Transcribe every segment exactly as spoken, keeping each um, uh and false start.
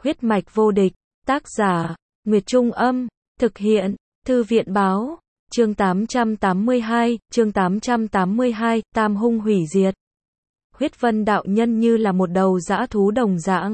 Huyết mạch vô địch, tác giả, Nguyệt Trung Âm, thực hiện, Thư viện Báo, chương tám trăm tám mươi hai, chương tám trăm tám mươi hai, Tam Hung hủy diệt. Huyết Vân đạo nhân như là một đầu dã thú đồng dạng,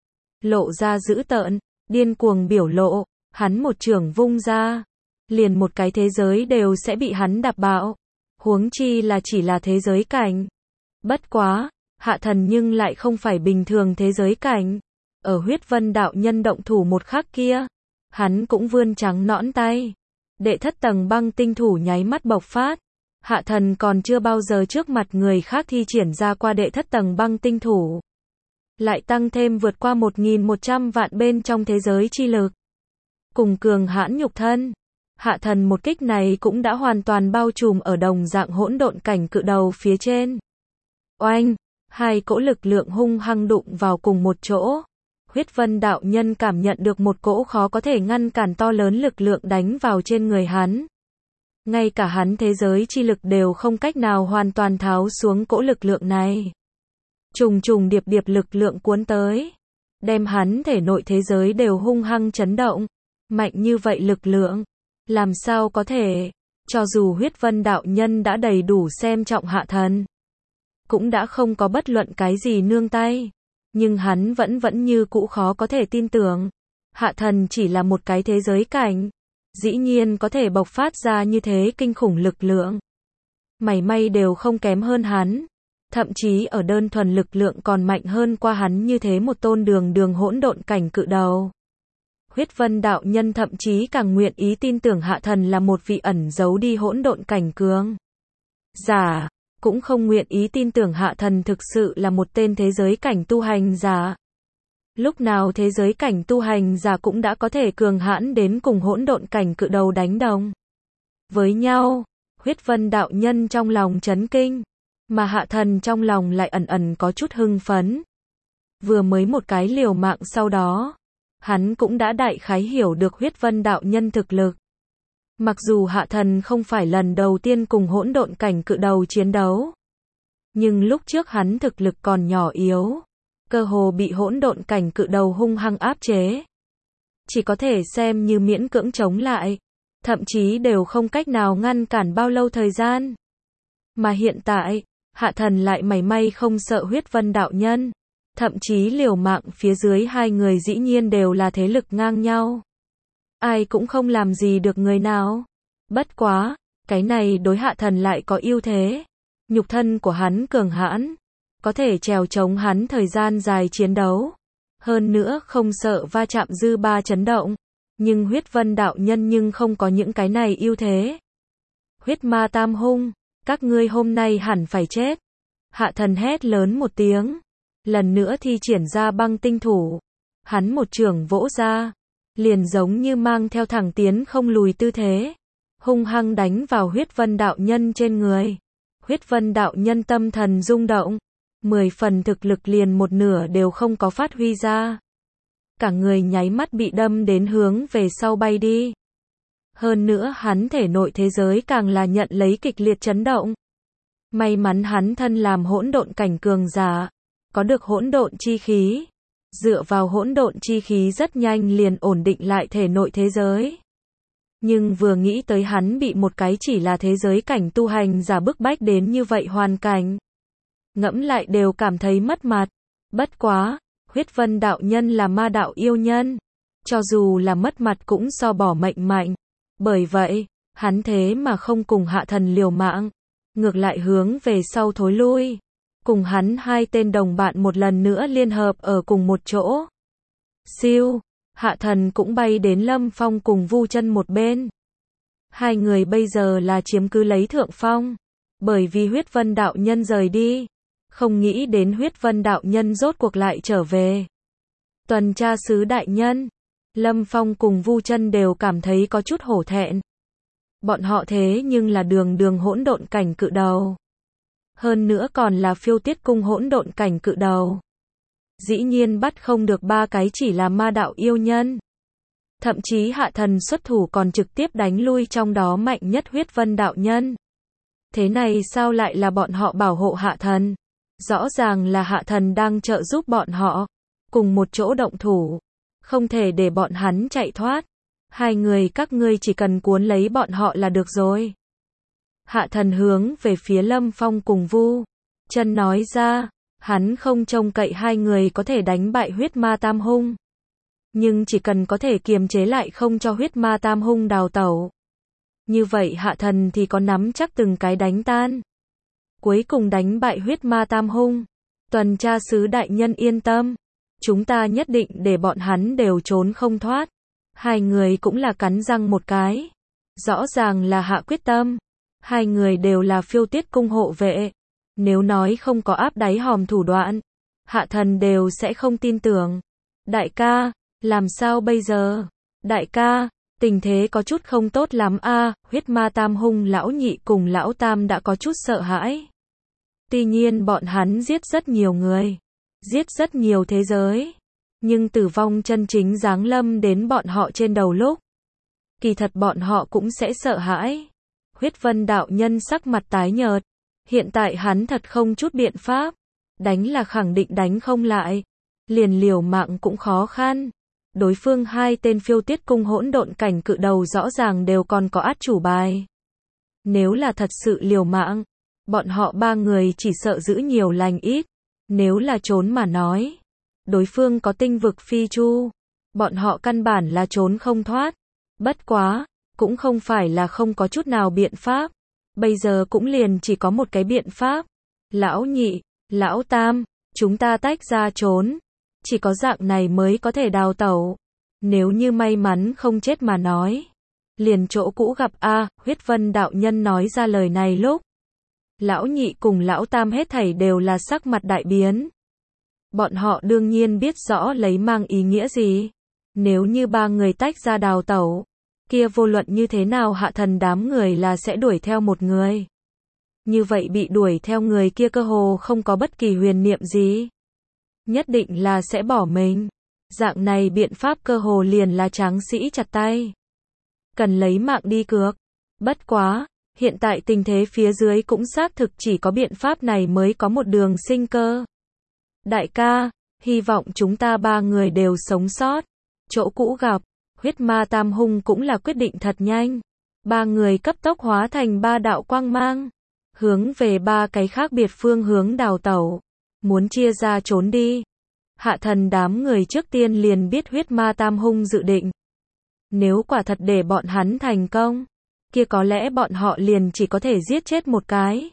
lộ ra dữ tợn, điên cuồng biểu lộ, hắn một chưởng vung ra, liền một cái thế giới đều sẽ bị hắn đạp bạo, huống chi là chỉ là thế giới cảnh. Bất quá, Hạ Thần nhưng lại không phải bình thường thế giới cảnh. Ở Huyết Vân đạo nhân động thủ một khắc kia, hắn cũng vươn trắng nõn tay. Đệ thất tầng băng tinh thủ nháy mắt bộc phát. Hạ Thần còn chưa bao giờ trước mặt người khác thi triển ra qua đệ thất tầng băng tinh thủ. Lại tăng thêm vượt qua một nghìn một trăm vạn bên trong thế giới chi lực. Cùng cường hãn nhục thân. Hạ Thần một kích này cũng đã hoàn toàn bao trùm ở đồng dạng hỗn độn cảnh cự đầu phía trên. Oanh! Hai cỗ lực lượng hung hăng đụng vào cùng một chỗ. Huyết Vân đạo nhân cảm nhận được một cỗ khó có thể ngăn cản to lớn lực lượng đánh vào trên người hắn. Ngay cả hắn thế giới chi lực đều không cách nào hoàn toàn tháo xuống cỗ lực lượng này. Trùng trùng điệp điệp lực lượng cuốn tới, đem hắn thể nội thế giới đều hung hăng chấn động. Mạnh như vậy lực lượng, làm sao có thể, cho dù Huyết Vân đạo nhân đã đầy đủ xem trọng Hạ Thần, cũng đã không có bất luận cái gì nương tay. Nhưng hắn vẫn vẫn như cũ khó có thể tin tưởng. Hạ Thần chỉ là một cái thế giới cảnh, dĩ nhiên có thể bộc phát ra như thế kinh khủng lực lượng. Mảy may đều không kém hơn hắn. Thậm chí ở đơn thuần lực lượng còn mạnh hơn qua hắn như thế một tôn đường đường hỗn độn cảnh cự đầu. Huyết Vân đạo nhân thậm chí càng nguyện ý tin tưởng Hạ Thần là một vị ẩn giấu đi hỗn độn cảnh cường giả. Cũng không nguyện ý tin tưởng Hạ Thần thực sự là một tên thế giới cảnh tu hành giả. Lúc nào thế giới cảnh tu hành giả cũng đã có thể cường hãn đến cùng hỗn độn cảnh cự đầu đánh đồng với nhau. Huyết Vân đạo nhân trong lòng chấn kinh, mà Hạ Thần trong lòng lại ẩn ẩn có chút hưng phấn. Vừa mới một cái liều mạng sau đó, hắn cũng đã đại khái hiểu được Huyết Vân đạo nhân thực lực. Mặc dù Hạ Thần không phải lần đầu tiên cùng hỗn độn cảnh cự đầu chiến đấu, nhưng lúc trước hắn thực lực còn nhỏ yếu, cơ hồ bị hỗn độn cảnh cự đầu hung hăng áp chế. Chỉ có thể xem như miễn cưỡng chống lại, thậm chí đều không cách nào ngăn cản bao lâu thời gian. Mà hiện tại, Hạ Thần lại mảy may không sợ Huyết Vân đạo nhân, thậm chí liều mạng phía dưới hai người dĩ nhiên đều là thế lực ngang nhau. Ai cũng không làm gì được người nào. Bất quá, cái này đối Hạ Thần lại có ưu thế. Nhục thân của hắn cường hãn, có thể trèo chống hắn thời gian dài chiến đấu. Hơn nữa không sợ va chạm dư ba chấn động. Nhưng Huyết Vân đạo nhân nhưng không có những cái này ưu thế. Huyết ma tam hung, các ngươi hôm nay hẳn phải chết. Hạ Thần hét lớn một tiếng, lần nữa thi triển ra băng tinh thủ. Hắn một chưởng vỗ ra, liền giống như mang theo thẳng tiến không lùi tư thế, hung hăng đánh vào Huyết Vân đạo nhân trên người. Huyết Vân đạo nhân tâm thần rung động, mười phần thực lực liền một nửa đều không có phát huy ra. Cả người nháy mắt bị đâm đến hướng về sau bay đi. Hơn nữa hắn thể nội thế giới càng là nhận lấy kịch liệt chấn động. May mắn hắn thân làm hỗn độn cảnh cường giả, có được hỗn độn chi khí. Dựa vào hỗn độn chi khí rất nhanh liền ổn định lại thể nội thế giới. Nhưng vừa nghĩ tới hắn bị một cái chỉ là thế giới cảnh tu hành giả bức bách đến như vậy hoàn cảnh, ngẫm lại đều cảm thấy mất mặt. Bất quá, Huyết Vân đạo nhân là ma đạo yêu nhân, cho dù là mất mặt cũng so bỏ mệnh mạnh. Bởi vậy, hắn thế mà không cùng Hạ Thần liều mạng, ngược lại hướng về sau thối lui. Cùng hắn hai tên đồng bạn một lần nữa liên hợp ở cùng một chỗ. Siêu, Hạ Thần cũng bay đến Lâm Phong cùng Vu Chân một bên. Hai người bây giờ là chiếm cứ lấy thượng phong, bởi vì Huyết Vân đạo nhân rời đi, không nghĩ đến Huyết Vân đạo nhân rốt cuộc lại trở về. Tuần tra sứ đại nhân, Lâm Phong cùng Vu Chân đều cảm thấy có chút hổ thẹn. Bọn họ thế nhưng là đường đường hỗn độn cảnh cự đầu. Hơn nữa còn là phiêu tiết cung hỗn độn cảnh cự đầu. Dĩ nhiên bắt không được ba cái chỉ là ma đạo yêu nhân. Thậm chí Hạ Thần xuất thủ còn trực tiếp đánh lui trong đó mạnh nhất Huyết Vân đạo nhân. Thế này sao lại là bọn họ bảo hộ Hạ Thần? Rõ ràng là Hạ Thần đang trợ giúp bọn họ, cùng một chỗ động thủ. Không thể để bọn hắn chạy thoát. Hai người các ngươi chỉ cần cuốn lấy bọn họ là được rồi. Hạ thần hướng về phía Lâm Phong cùng Vu Chân nói ra, hắn không trông cậy hai người có thể đánh bại huyết ma tam hung. Nhưng chỉ cần có thể kiềm chế lại không cho huyết ma tam hung đào tẩu. Như vậy hạ thần thì có nắm chắc từng cái đánh tan. Cuối cùng đánh bại huyết ma tam hung. Tuần tra sứ đại nhân yên tâm. Chúng ta nhất định để bọn hắn đều trốn không thoát. Hai người cũng là cắn răng một cái. Rõ ràng là hạ quyết tâm. Hai người đều là phiêu tiết cung hộ vệ. Nếu nói không có áp đáy hòm thủ đoạn, hạ thần đều sẽ không tin tưởng. Đại ca, làm sao bây giờ? Đại ca, tình thế có chút không tốt lắm a. Huyết ma tam hung lão nhị cùng lão tam đã có chút sợ hãi. Tuy nhiên bọn hắn giết rất nhiều người, giết rất nhiều thế giới, nhưng tử vong chân chính giáng lâm đến bọn họ trên đầu lúc, kỳ thật bọn họ cũng sẽ sợ hãi. Huyết Vân đạo nhân sắc mặt tái nhợt, hiện tại hắn thật không chút biện pháp, đánh là khẳng định đánh không lại, liền liều mạng cũng khó khăn. Đối phương hai tên phiêu tiết cung hỗn độn cảnh cự đầu rõ ràng đều còn có át chủ bài. Nếu là thật sự liều mạng, bọn họ ba người chỉ sợ giữ nhiều lành ít. Nếu là trốn mà nói, đối phương có tinh vực phi chu, bọn họ căn bản là trốn không thoát. Bất quá, cũng không phải là không có chút nào biện pháp. Bây giờ cũng liền chỉ có một cái biện pháp. Lão nhị, lão tam, chúng ta tách ra trốn. Chỉ có dạng này mới có thể đào tẩu. Nếu như may mắn không chết mà nói, liền chỗ cũ gặp a. Huyết Vân đạo nhân nói ra lời này lúc, lão nhị cùng lão tam hết thảy đều là sắc mặt đại biến. Bọn họ đương nhiên biết rõ lấy mang ý nghĩa gì. Nếu như ba người tách ra đào tẩu, kia vô luận như thế nào hạ thần đám người là sẽ đuổi theo một người. Như vậy bị đuổi theo người kia cơ hồ không có bất kỳ huyền niệm gì. Nhất định là sẽ bỏ mình. Dạng này biện pháp cơ hồ liền là tráng sĩ chặt tay. Cần lấy mạng đi cược. Bất quá, hiện tại tình thế phía dưới cũng xác thực chỉ có biện pháp này mới có một đường sinh cơ. Đại ca, hy vọng chúng ta ba người đều sống sót. Chỗ cũ gặp, huyết ma tam hung cũng là quyết định thật nhanh. Ba người cấp tốc hóa thành ba đạo quang mang, hướng về ba cái khác biệt phương hướng đào tẩu, muốn chia ra trốn đi. Hạ thần đám người trước tiên liền biết huyết ma tam hung dự định. Nếu quả thật để bọn hắn thành công, kia có lẽ bọn họ liền chỉ có thể giết chết một cái.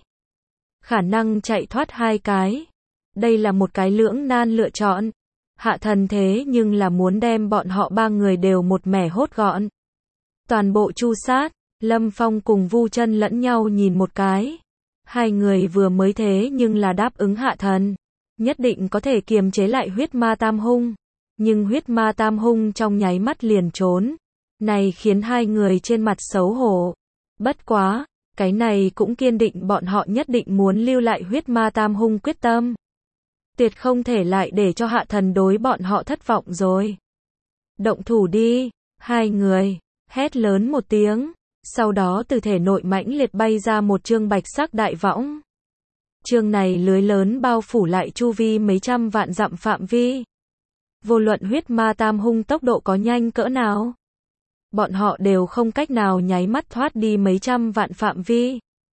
Khả năng chạy thoát hai cái. Đây là một cái lưỡng nan lựa chọn. Hạ thần thế nhưng là muốn đem bọn họ ba người đều một mẻ hốt gọn. Toàn bộ chu sát. Lâm Phong cùng Vu Chân lẫn nhau nhìn một cái. Hai người vừa mới thế nhưng là đáp ứng hạ thần. Nhất định có thể kiềm chế lại huyết ma tam hung. Nhưng huyết ma tam hung trong nháy mắt liền trốn. Này khiến hai người trên mặt xấu hổ. Bất quá, cái này cũng kiên định bọn họ nhất định muốn lưu lại huyết ma tam hung quyết tâm. Tuyệt không thể lại để cho hạ thần đối bọn họ thất vọng rồi. Động thủ đi, hai người, hét lớn một tiếng. Sau đó từ thể nội mãnh liệt bay ra một chương bạch sắc đại võng. Chương này lưới lớn bao phủ lại chu vi mấy trăm vạn dặm phạm vi. Vô luận huyết ma tam hung tốc độ có nhanh cỡ nào, bọn họ đều không cách nào nháy mắt thoát đi mấy trăm vạn phạm vi.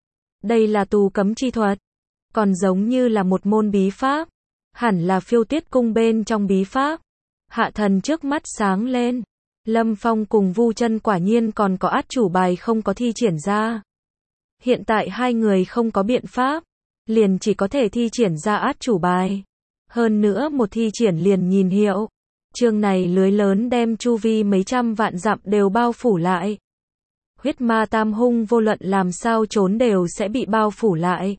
Đây là tù cấm chi thuật, còn giống như là một môn bí pháp, hẳn là phiêu tiết cung bên trong bí pháp. Hạ thần trước mắt sáng lên. Lâm Phong cùng Vu Chân quả nhiên còn có át chủ bài không có thi triển ra. Hiện tại hai người không có biện pháp, liền chỉ có thể thi triển ra át chủ bài. Hơn nữa một thi triển liền nhìn hiệu. Chương này lưới lớn đem chu vi mấy trăm vạn dặm đều bao phủ lại. Huyết ma tam hung vô luận làm sao trốn đều sẽ bị bao phủ lại.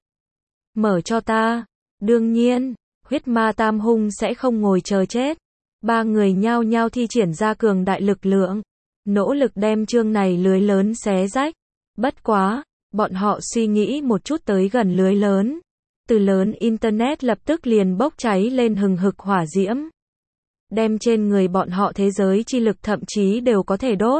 Mở cho ta. Đương nhiên, huyết ma tam hung sẽ không ngồi chờ chết. Ba người nhao nhao thi triển ra cường đại lực lượng, nỗ lực đem chương này lưới lớn xé rách. Bất quá, bọn họ suy nghĩ một chút tới gần lưới lớn. Từ lớn internet lập tức liền bốc cháy lên hừng hực hỏa diễm. Đem trên người bọn họ thế giới chi lực thậm chí đều có thể đốt.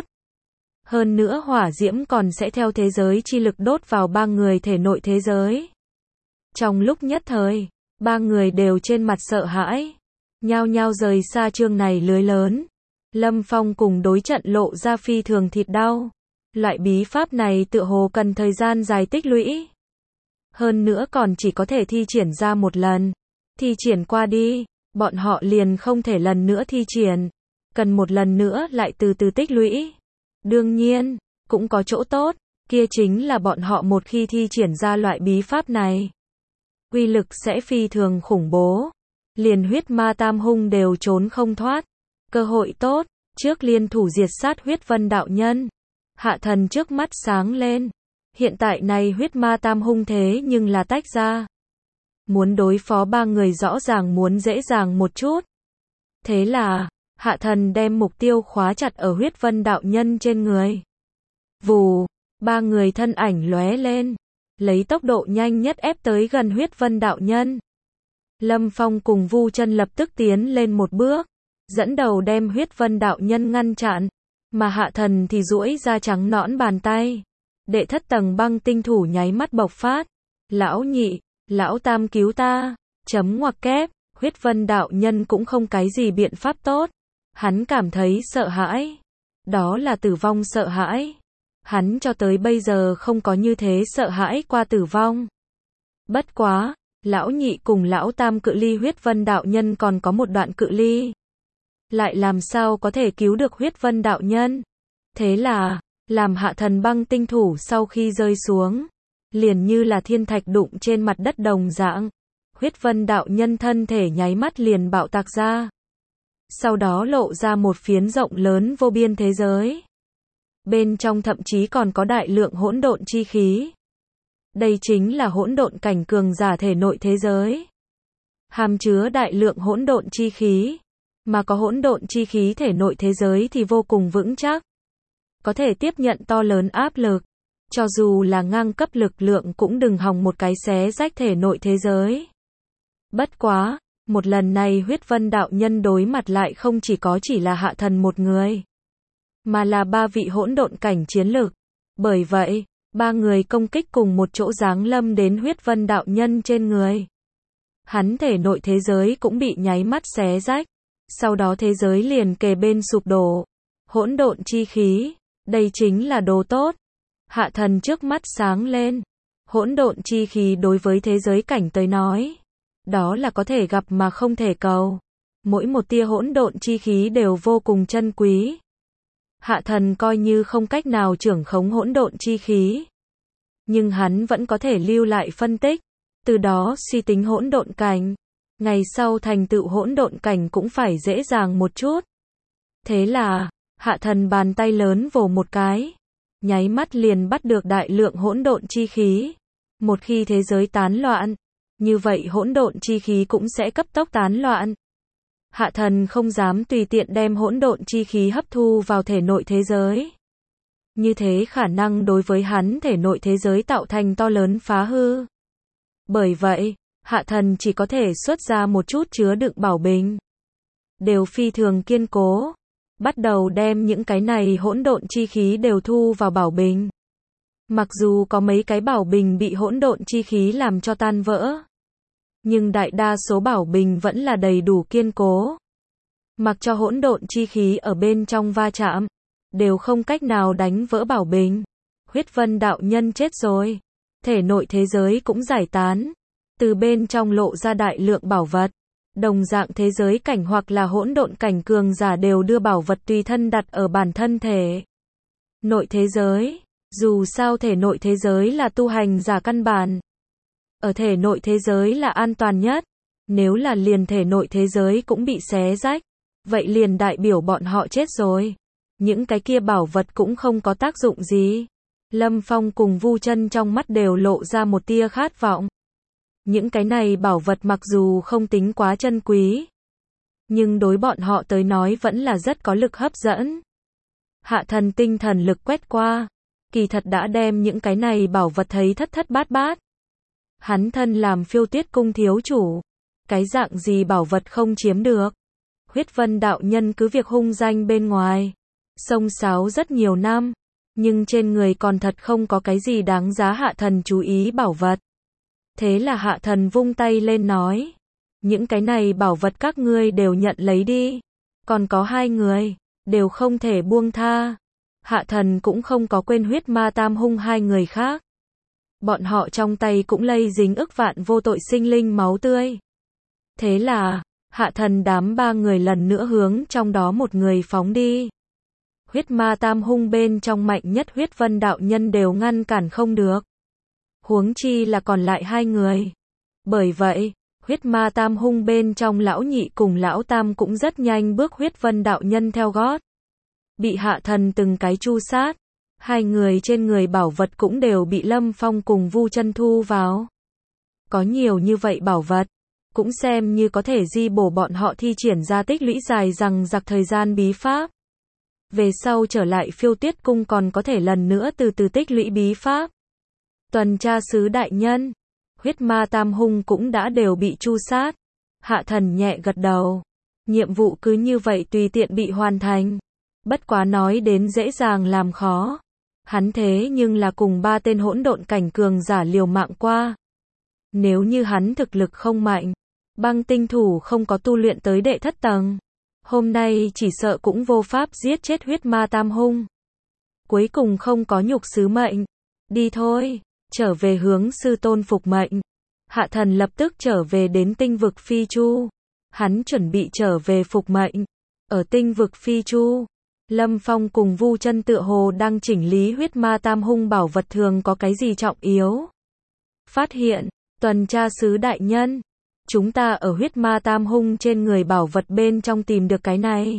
Hơn nữa hỏa diễm còn sẽ theo thế giới chi lực đốt vào ba người thể nội thế giới. Trong lúc nhất thời, ba người đều trên mặt sợ hãi. Nhao nhao rời xa chương này lưới lớn. Lâm Phong cùng đối trận lộ ra phi thường thịt đau. Loại bí pháp này tựa hồ cần thời gian dài tích lũy. Hơn nữa còn chỉ có thể thi triển ra một lần. Thi triển qua đi, bọn họ liền không thể lần nữa thi triển. Cần một lần nữa lại từ từ tích lũy. Đương nhiên, cũng có chỗ tốt, kia chính là bọn họ một khi thi triển ra loại bí pháp này, uy lực sẽ phi thường khủng bố. Liền huyết ma tam hung đều trốn không thoát. Cơ hội tốt, trước liên thủ diệt sát huyết vân đạo nhân. Hạ thần trước mắt sáng lên. Hiện tại này huyết ma tam hung thế nhưng là tách ra. Muốn đối phó ba người rõ ràng muốn dễ dàng một chút. Thế là, hạ thần đem mục tiêu khóa chặt ở huyết vân đạo nhân trên người. Vù, ba người thân ảnh lóe lên. Lấy tốc độ nhanh nhất ép tới gần huyết vân đạo nhân. Lâm Phong cùng Vu Chân lập tức tiến lên một bước. Dẫn đầu đem huyết vân đạo nhân ngăn chặn. Mà hạ thần thì duỗi ra trắng nõn bàn tay. Đệ thất tầng băng tinh thủ nháy mắt bộc phát. Lão nhị, lão tam cứu ta. Chấm ngoặc kép, huyết vân đạo nhân cũng không cái gì biện pháp tốt. Hắn cảm thấy sợ hãi. Đó là tử vong sợ hãi. Hắn cho tới bây giờ không có như thế sợ hãi qua tử vong. Bất quá, lão nhị cùng lão tam cự ly huyết vân đạo nhân còn có một đoạn cự ly. Lại làm sao có thể cứu được huyết vân đạo nhân? Thế là, làm hạ thần băng tinh thủ sau khi rơi xuống, liền như là thiên thạch đụng trên mặt đất đồng dạng. Huyết vân đạo nhân thân thể nháy mắt liền bạo tạc ra. Sau đó lộ ra một phiến rộng lớn vô biên thế giới. Bên trong thậm chí còn có đại lượng hỗn độn chi khí. Đây chính là hỗn độn cảnh cường giả thể nội thế giới. Hàm chứa đại lượng hỗn độn chi khí. Mà có hỗn độn chi khí thể nội thế giới thì vô cùng vững chắc. Có thể tiếp nhận to lớn áp lực. Cho dù là ngang cấp lực lượng cũng đừng hòng một cái xé rách thể nội thế giới. Bất quá, một lần này huyết vân đạo nhân đối mặt lại không chỉ có chỉ là hạ thần một người. Mà là ba vị hỗn độn cảnh chiến lực. Bởi vậy, ba người công kích cùng một chỗ giáng lâm đến huyết vân đạo nhân trên người. Hắn thể nội thế giới cũng bị nháy mắt xé rách. Sau đó thế giới liền kề bên sụp đổ. Hỗn độn chi khí, đây chính là đồ tốt. Hạ thần trước mắt sáng lên. Hỗn độn chi khí đối với thế giới cảnh tới nói, đó là có thể gặp mà không thể cầu. Mỗi một tia hỗn độn chi khí đều vô cùng chân quý. Hạ thần coi như không cách nào trưởng khống hỗn độn chi khí, nhưng hắn vẫn có thể lưu lại phân tích, từ đó suy tính hỗn độn cảnh. Ngày sau thành tựu hỗn độn cảnh cũng phải dễ dàng một chút. Thế là, hạ thần bàn tay lớn vồ một cái, nháy mắt liền bắt được đại lượng hỗn độn chi khí. Một khi thế giới tán loạn, như vậy hỗn độn chi khí cũng sẽ cấp tốc tán loạn. Hạ thần không dám tùy tiện đem hỗn độn chi khí hấp thu vào thể nội thế giới. Như thế khả năng đối với hắn thể nội thế giới tạo thành to lớn phá hư. Bởi vậy, hạ thần chỉ có thể xuất ra một chút chứa đựng bảo bình. Đều phi thường kiên cố. Bắt đầu đem những cái này hỗn độn chi khí đều thu vào bảo bình. Mặc dù có mấy cái bảo bình bị hỗn độn chi khí làm cho tan vỡ, nhưng đại đa số bảo bình vẫn là đầy đủ kiên cố. Mặc cho hỗn độn chi khí ở bên trong va chạm, đều không cách nào đánh vỡ bảo bình. Huyết vân đạo nhân chết rồi. Thể nội thế giới cũng giải tán. Từ bên trong lộ ra đại lượng bảo vật. Đồng dạng thế giới cảnh hoặc là hỗn độn cảnh cường giả đều đưa bảo vật tùy thân đặt ở bản thân thể nội thế giới. Dù sao thể nội thế giới là tu hành giả căn bản. Ở thể nội thế giới là an toàn nhất. Nếu là liền thể nội thế giới cũng bị xé rách, vậy liền đại biểu bọn họ chết rồi. Những cái kia bảo vật cũng không có tác dụng gì. Lâm Phong cùng Vu Chân trong mắt đều lộ ra một tia khát vọng. Những cái này bảo vật mặc dù không tính quá chân quý, nhưng đối bọn họ tới nói vẫn là rất có lực hấp dẫn. Hạ thần tinh thần lực quét qua, kỳ thật đã đem những cái này bảo vật thấy thất thất bát bát. Hắn thân làm Phiêu Tuyết cung thiếu chủ, cái dạng gì bảo vật không chiếm được. Huyết vân đạo nhân cứ việc hung danh bên ngoài, xông xáo rất nhiều năm, nhưng trên người còn thật không có cái gì đáng giá hạ thần chú ý bảo vật. Thế là hạ thần vung tay lên nói, những cái này bảo vật các ngươi đều nhận lấy đi. Còn có hai người, đều không thể buông tha. Hạ thần cũng không có quên huyết ma tam hung hai người khác. Bọn họ trong tay cũng lây dính ức vạn vô tội sinh linh máu tươi. Thế là, hạ thần đám ba người lần nữa hướng trong đó một người phóng đi. Huyết ma tam hung bên trong mạnh nhất huyết vân đạo nhân đều ngăn cản không được. Huống chi là còn lại hai người. Bởi vậy, huyết ma tam hung bên trong lão nhị cùng lão tam cũng rất nhanh bước huyết vân đạo nhân theo gót. Bị hạ thần từng cái chu sát. Hai người trên người bảo vật cũng đều bị Lâm Phong cùng Vu Chân thu vào. Có nhiều như vậy bảo vật, cũng xem như có thể di bổ bọn họ thi triển ra tích lũy dài rằng giặc thời gian bí pháp. Về sau trở lại Phiêu Tuyết Cung còn có thể lần nữa từ từ tích lũy bí pháp. Tuần tra sứ đại nhân, huyết ma tam hung cũng đã đều bị chu sát. Hạ thần nhẹ gật đầu. Nhiệm vụ cứ như vậy tùy tiện bị hoàn thành. Bất quá nói đến dễ dàng làm khó. Hắn thế nhưng là cùng ba tên hỗn độn cảnh cường giả liều mạng qua. Nếu như hắn thực lực không mạnh, băng tinh thủ không có tu luyện tới đệ thất tầng, hôm nay chỉ sợ cũng vô pháp giết chết huyết ma tam hung. Cuối cùng không có nhục sứ mệnh. Đi thôi, trở về hướng sư tôn phục mệnh. Hạ thần lập tức trở về đến tinh vực Phi Chu. Hắn chuẩn bị trở về phục mệnh. Ở tinh vực Phi Chu, Lâm Phong cùng Vu Chân tựa hồ đang chỉnh lý huyết ma tam hung bảo vật thường có cái gì trọng yếu. Phát hiện, tuần tra sứ đại nhân, chúng ta ở huyết ma tam hung trên người bảo vật bên trong tìm được cái này.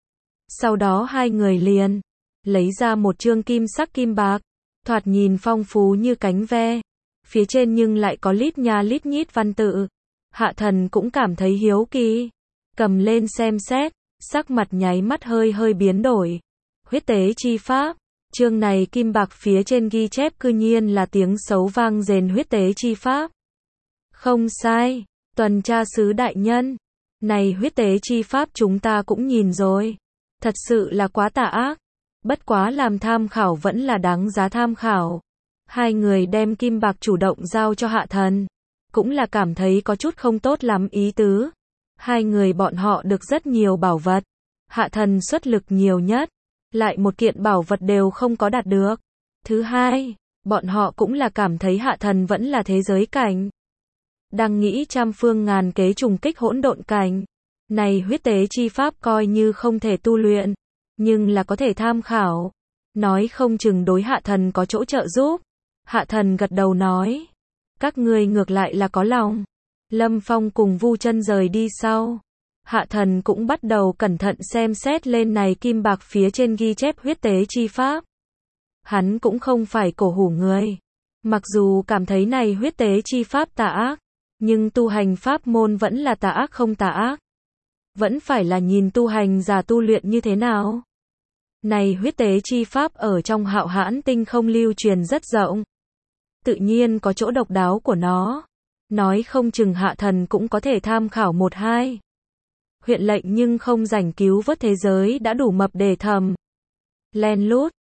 Sau đó hai người liền lấy ra một chương kim sắc kim bạc, thoạt nhìn phong phú như cánh ve, phía trên nhưng lại có lít nha lít nhít văn tự. Hạ thần cũng cảm thấy hiếu kỳ, cầm lên xem xét, sắc mặt nháy mắt hơi hơi biến đổi. Huyết tế chi pháp, chương này kim bạc phía trên ghi chép cư nhiên là tiếng xấu vang rền huyết tế chi pháp. Không sai, tuần tra sứ đại nhân, này huyết tế chi pháp chúng ta cũng nhìn rồi. Thật sự là quá tà ác. Bất quá làm tham khảo vẫn là đáng giá tham khảo. Hai người đem kim bạc chủ động giao cho hạ thần, cũng là cảm thấy có chút không tốt lắm ý tứ. Hai người bọn họ được rất nhiều bảo vật. Hạ thần xuất lực nhiều nhất, lại một kiện bảo vật đều không có đạt được. Thứ hai, bọn họ cũng là cảm thấy hạ thần vẫn là thế giới cảnh. Đang nghĩ trăm phương ngàn kế trùng kích hỗn độn cảnh. Này huyết tế chi pháp coi như không thể tu luyện, nhưng là có thể tham khảo. Nói không chừng đối hạ thần có chỗ trợ giúp. Hạ thần gật đầu nói. Các ngươi ngược lại là có lòng. Lâm Phong cùng Vu Chân rời đi sau. Hạ thần cũng bắt đầu cẩn thận xem xét lên này kim bạc phía trên ghi chép huyết tế chi pháp. Hắn cũng không phải cổ hủ người. Mặc dù cảm thấy này huyết tế chi pháp tà ác, nhưng tu hành pháp môn vẫn là tà ác không tà ác. Vẫn phải là nhìn tu hành giả tu luyện như thế nào. Này huyết tế chi pháp ở trong Hạo Hãn Tinh không lưu truyền rất rộng. Tự nhiên có chỗ độc đáo của nó. Nói không chừng hạ thần cũng có thể tham khảo một hai. Huyện lệnh nhưng không rảnh cứu vớt thế giới đã đủ mập để thầm. Len lút,